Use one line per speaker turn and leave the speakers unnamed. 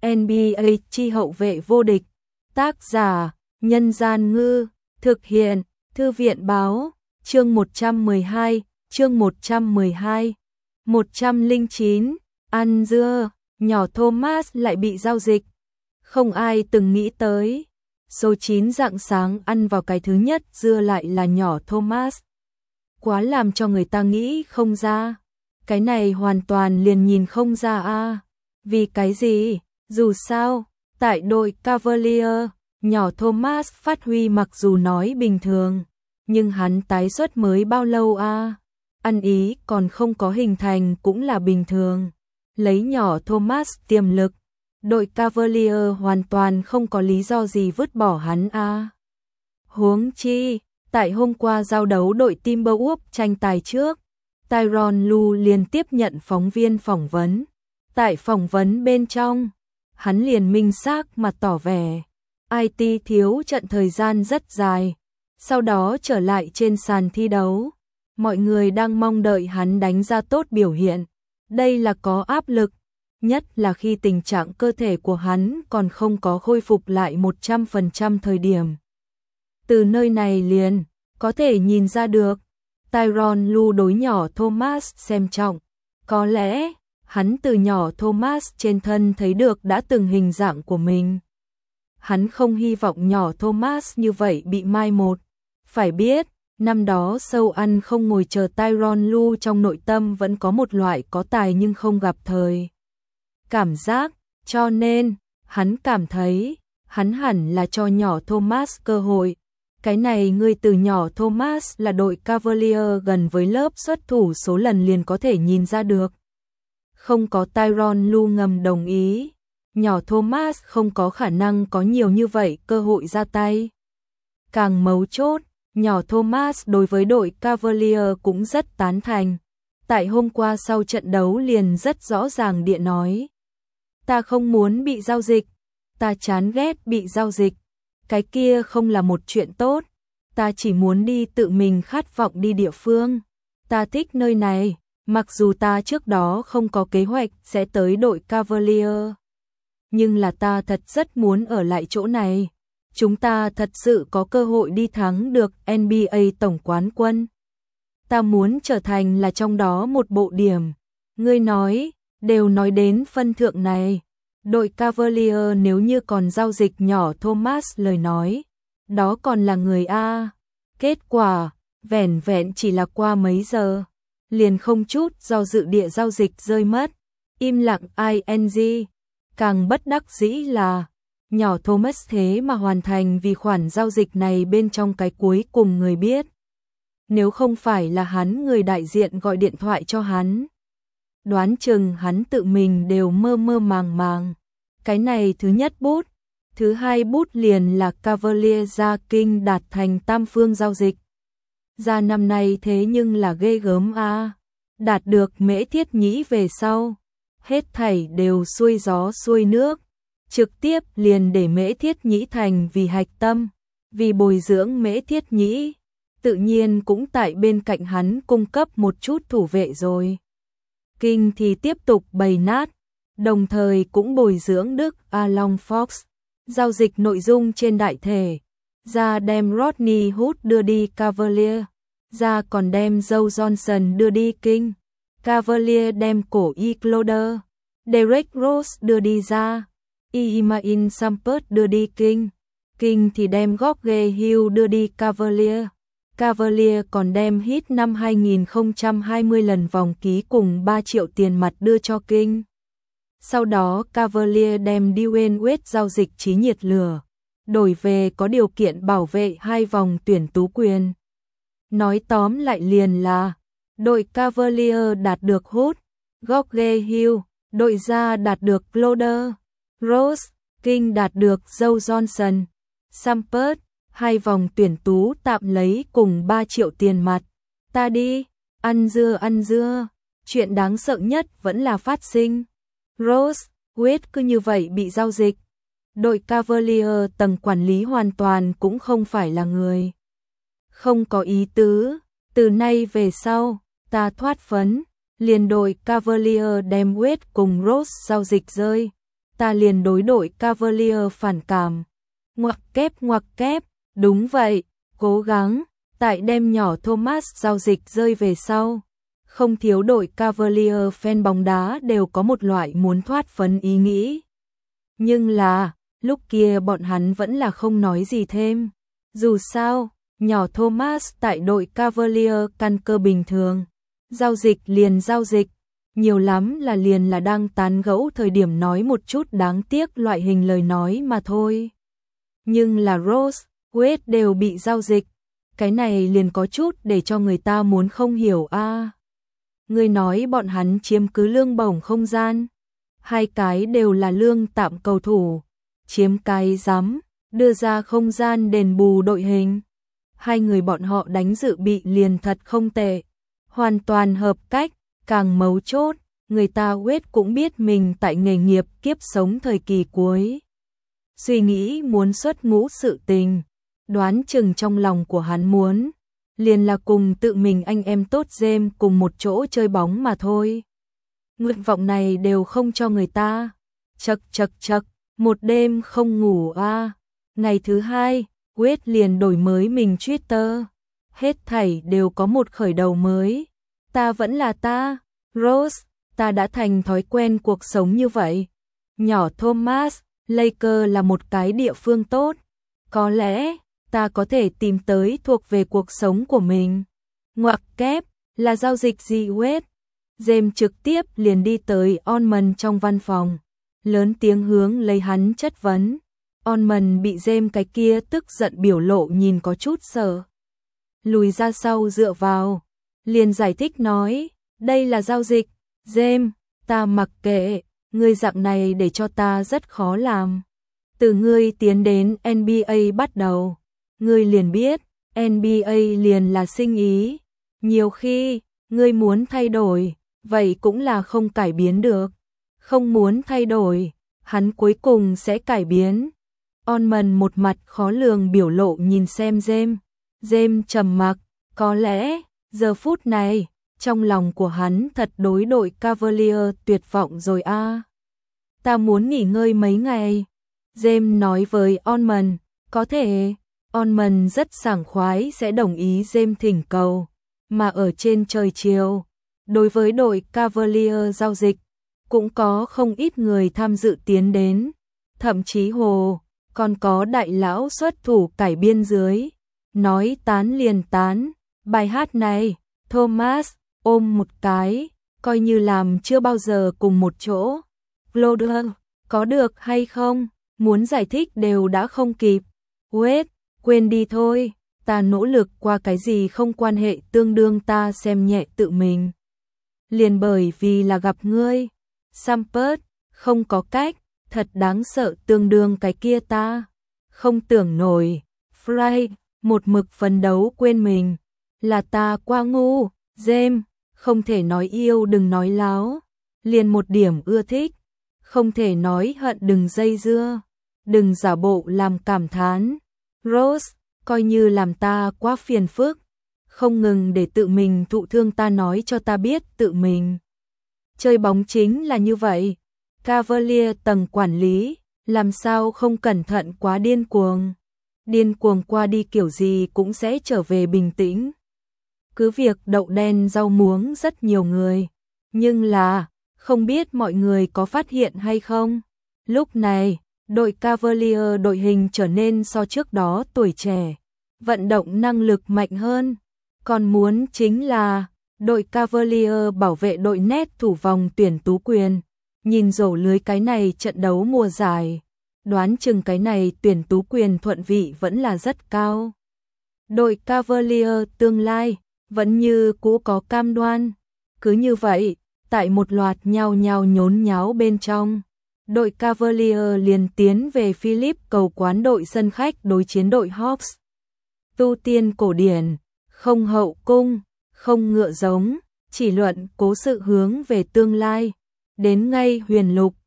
NBA chi hậu vệ vô địch. Tác giả: Nhân Gian Ngư. Thực hiện: Thư viện Báo. Chương 112. Chương 112. 109. Ăn dưa. Nhỏ Thomas lại bị giao dịch. Không ai từng nghĩ tới. Số 9 rạng sáng ăn vào cái thứ nhất dưa lại là nhỏ Thomas. Quá làm cho người ta nghĩ không ra. Cái này hoàn toàn liền nhìn không ra a. Vì cái gì? Dù sao, tại đội Cavalier, nhỏ Thomas phát huy mặc dù nói bình thường, nhưng hắn tái xuất mới bao lâu a? Ăn ý còn không có hình thành cũng là bình thường. Lấy nhỏ Thomas tiềm lực, đội Cavalier hoàn toàn không có lý do gì vứt bỏ hắn a. Huống chi, tại hôm qua giao đấu đội Timberwolves tranh tài trước, Tyronn Lue liền tiếp nhận phóng viên phỏng vấn. Tại phỏng vấn bên trong, hắn liền minh xác mà tỏ vẻ IT thiếu trận thời gian rất dài, sau đó trở lại trên sàn thi đấu. Mọi người đang mong đợi hắn đánh ra tốt biểu hiện. Đây là có áp lực, nhất là khi tình trạng cơ thể của hắn còn không có khôi phục lại 100% thời điểm. Từ nơi này liền có thể nhìn ra được Tyronn Lue đối nhỏ Thomas xem trọng. Có lẽ hắn từ nhỏ Thomas trên thân thấy được đã từng hình dạng của mình. Hắn không hy vọng nhỏ Thomas như vậy bị mai một. Phải biết, năm đó sâu ăn không ngồi chờ Tyronn Lue trong nội tâm vẫn có một loại có tài nhưng không gặp thời cảm giác, cho nên hắn cảm thấy hắn hẳn là cho nhỏ Thomas cơ hội. Cái này người từ nhỏ Thomas là đội Cavalier gần với lớp xuất thủ số lần liền có thể nhìn ra được. Không có Tyronn Lue ngầm đồng ý, nhỏ Thomas không có khả năng có nhiều như vậy cơ hội ra tay. Càng mấu chốt, nhỏ Thomas đối với đội Cavalier cũng rất tán thành. Tại hôm qua sau trận đấu liền rất rõ ràng địa nói: ta không muốn bị giao dịch, ta chán ghét bị giao dịch. Cái kia không là một chuyện tốt, ta chỉ muốn đi tự mình khát vọng đi địa phương. Ta thích nơi này, mặc dù ta trước đó không có kế hoạch sẽ tới đội Cavalier. Nhưng là ta thật rất muốn ở lại chỗ này. Chúng ta thật sự có cơ hội đi thắng được NBA tổng quán quân. Ta muốn trở thành là trong đó một bộ điểm. Ngươi nói, đều nói đến phân thượng này. Đội Cavalier nếu như còn giao dịch nhỏ Thomas lời nói, đó còn là người A. Kết quả, vẻn vẹn chỉ là qua mấy giờ, liền không chút do dự địa giao dịch rơi mất. Im lặng ing. Càng bất đắc dĩ là, nhỏ Thomas thế mà hoàn thành vì khoản giao dịch này bên trong cái cuối cùng người biết. Nếu không phải là hắn người đại diện gọi điện thoại cho hắn, đoán chừng hắn tự mình đều mơ mơ màng màng. Cái này thứ nhất bút, thứ hai bút liền là Cavalier ra kinh đạt thành tam phương giao dịch. Ra năm nay thế nhưng là ghê gớm a. Đạt được Mễ Thiết Nhĩ về sau, hết thảy đều xuôi gió xuôi nước, trực tiếp liền để Mễ Thiết Nhĩ thành vì hạch tâm, vì bồi dưỡng Mễ Thiết Nhĩ, tự nhiên cũng tại bên cạnh hắn cung cấp một chút thủ vệ rồi. Kinh thì tiếp tục bày nát, đồng thời cũng bồi dưỡng Đức Along Fox, giao dịch nội dung trên đại thể, ra đem Rodney Hood đưa đi Cavalier, ra còn đem Joe Johnson đưa đi King, Cavalier đem cổ E. Cloder, Derrick Rose đưa đi ra, Imain Shumpert đưa đi King, King thì đem George Hill đưa đi Cavalier. Cavalier còn đem hit năm 2020 lần vòng ký cùng 3 triệu tiền mặt đưa cho King. Sau đó Cavalier đem Dwyane Wade giao dịch chí nhiệt lửa, đổi về có điều kiện bảo vệ 2 vòng tuyển tú quyền. Nói tóm lại liền là, đội Cavalier đạt được Hood, George Hill, đội ra đạt được Cloder, Rose, King đạt được Joe Johnson, Shumpert, 2 vòng tuyển tú tạm lấy cùng 3 triệu tiền mặt. Ta đi, ăn dưa, chuyện đáng sợ nhất vẫn là phát sinh. Rose, Wade cứ như vậy bị giao dịch. Đội Cavalier tầng quản lý hoàn toàn cũng không phải là người không có ý tứ. Từ nay về sau, ta thoát phấn, liền đội Cavalier đem Wade cùng Rose giao dịch rơi. ta liền đối đội Cavalier phản cảm. Ngoặc kép, đúng vậy, cố gắng, tại đem nhỏ Thomas giao dịch rơi về sau. Không thiếu đội Cavalier fan bóng đá đều có một loại muốn thoát phấn ý nghĩ. Nhưng là, lúc kia bọn hắn vẫn là không nói gì thêm. Dù sao, nhỏ Thomas tại đội Cavalier căn cơ bình thường. Giao dịch liền giao dịch, nhiều lắm là liền là đang tán gẫu thời điểm nói một chút đáng tiếc loại hình lời nói mà thôi. Nhưng là Rose, Wade đều bị giao dịch, cái này liền có chút để cho người ta muốn không hiểu a. Người nói bọn hắn chiếm cứ lương bổng không gian, hai cái đều là lương tạm cầu thủ, chiếm cái rắm, đưa ra không gian đền bù đội hình. Hai người bọn họ đánh dự bị liền thật không tệ, hoàn toàn hợp cách, càng mấu chốt, người ta Wade cũng biết mình tại nghề nghiệp kiếp sống thời kỳ cuối. Suy nghĩ muốn xuất ngũ sự tình, đoán chừng trong lòng của hắn muốn, liền là cùng tự mình anh em tốt James cùng một chỗ chơi bóng mà thôi. Nguyện vọng này đều không cho người ta. Chật, một đêm không ngủ a. Ngày thứ hai, Wade liền đổi mới mình Twitter. Hết thảy đều có một khởi đầu mới. Ta vẫn là ta, Rose, ta đã thành thói quen cuộc sống như vậy. Nhỏ Thomas, Laker là một cái địa phương tốt. Có lẽ, ta có thể tìm tới thuộc về cuộc sống của mình. Ngoặc kép, là giao dịch gì Wade? James trực tiếp liền đi tới Ormond trong văn phòng, lớn tiếng hướng lấy hắn chất vấn. Ormond bị James cái kia tức giận biểu lộ nhìn có chút sợ. Lùi ra sau dựa vào, liền giải thích nói, đây là giao dịch. James, ta mặc kệ, ngươi dạng này để cho ta rất khó làm. Từ ngươi tiến đến NBA bắt đầu, ngươi liền biết, NBA liền là sinh ý. Nhiều khi, ngươi muốn thay đổi, vậy cũng là không cải biến được. Không muốn thay đổi, hắn cuối cùng sẽ cải biến. Ormond một mặt khó lường biểu lộ nhìn xem James. James trầm mặc, có lẽ, giờ phút này, trong lòng của hắn thật đối đội Cavalier tuyệt vọng rồi a. Ta muốn nghỉ ngơi mấy ngày. James nói với Ormond, có thể. Ormond rất sảng khoái sẽ đồng ý James thỉnh cầu. Mà ở trên trời chiều, đối với đội Cavalier giao dịch, cũng có không ít người tham dự tiến đến. Thậm chí còn có đại lão xuất thủ cải biên dưới. Nói tán liền tán, bài hát này, Thomas, ôm một cái, coi như làm chưa bao giờ cùng một chỗ. Loader, có được hay không, muốn giải thích đều đã không kịp. Wade, quên đi thôi, ta nỗ lực qua cái gì không quan hệ tương đương ta xem nhẹ tự mình. Liền bởi vì là gặp ngươi, Sampert, không có cách, thật đáng sợ tương đương cái kia ta. Không tưởng nổi, Fry, một mực phấn đấu quên mình, là ta quá ngu. James, không thể nói yêu đừng nói láo, liền một điểm ưa thích, không thể nói hận đừng dây dưa, đừng giả bộ làm cảm thán. Rose, coi như làm ta quá phiền phức, không ngừng để tự mình thụ thương ta nói cho ta biết tự mình. Chơi bóng chính là như vậy, Cavalier tầng quản lý, làm sao không cẩn thận quá điên cuồng. Điên cuồng qua đi kiểu gì cũng sẽ trở về bình tĩnh. Cứ việc đậu đen rau muống rất nhiều người, nhưng là, không biết mọi người có phát hiện hay không. Lúc này, đội Cavalier đội hình trở nên so trước đó tuổi trẻ, vận động năng lực mạnh hơn. Còn muốn chính là, đội Cavalier bảo vệ đội nét thủ vòng tuyển tú quyền. Nhìn rổ lưới cái này trận đấu mùa giải, đoán chừng cái này tuyển tú quyền thuận vị vẫn là rất cao. Đội Cavalier tương lai, vẫn như cũ có cam đoan. Cứ như vậy, tại một loạt nhao nhao nhốn nháo bên trong, đội Cavalier liền tiến về Philip cầu quán đội sân khách đối chiến đội Hawks. Tu tiên cổ điển, không hậu cung, không ngựa giống, chỉ luận cố sự hướng về tương lai. Đến ngay huyền lục,